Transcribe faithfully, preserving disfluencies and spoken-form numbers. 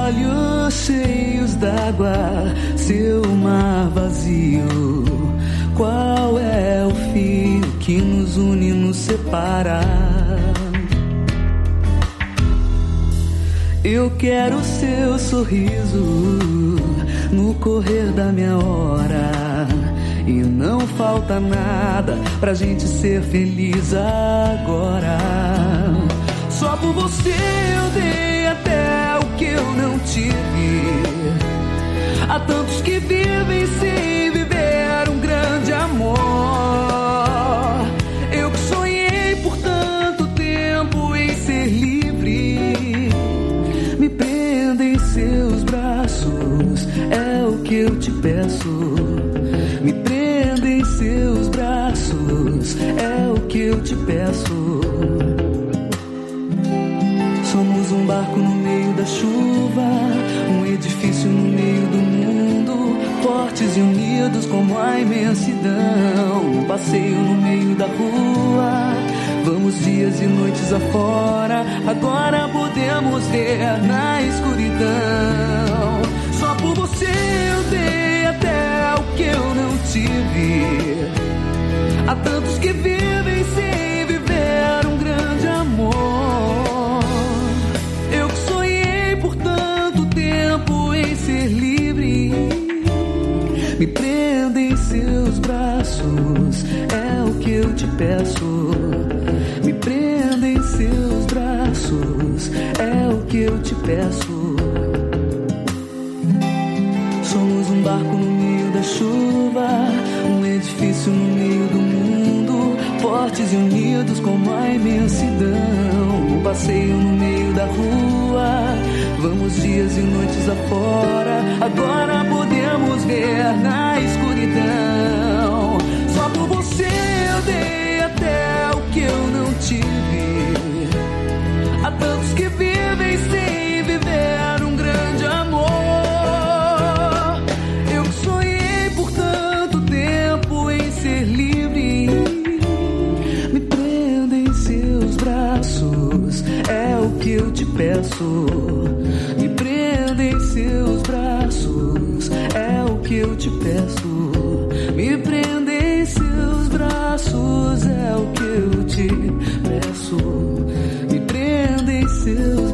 olhos cheios d'água, seu mar vazio. Qual é o fio que nos une e nos separa? Eu quero seu sorriso no correr da minha hora, e não falta nada pra gente ser feliz agora. Só por você eu dei até o que eu não tive. Há tantos que vivem sem viver um grande amor. Eu que sonhei por tanto tempo em ser livre. Me prenda em seus braços, é o que eu te peço. Me prenda em seus braços, é o que eu te peço. Somos um barco no meio da chuva, um edifício no meio do mundo, fortes e unidos como a imensidão, um passeio no meio da rua. Vamos dias e noites afora, agora podemos ver na escuridão. Só por você eu dei até o que eu não tive. Há tantos que vivem sem viver um grande amor. Eu que sonhei por tanto tempo em ser livre. Me prenda em seus braços, é o que eu te peço. Me prenda em seus braços, é o que eu te peço. Somos um barco no meio da chuva, um edifício no meio do mundo, fortes e unidos como a imensidão, um passeio no meio da rua. Vamos dias e noites afora, agora podemos ver na escuridão. Só por você eu dei até o que eu não tive. Há tantos que vivem sem viver um grande amor. Eu que sonhei por tanto tempo em ser livre. Me prenda em seus braços, é o que eu te peço. Me prenda em seus braços, é o que eu te peço. Me prenda em seus braços, é o que eu te peço. Me prenda em seus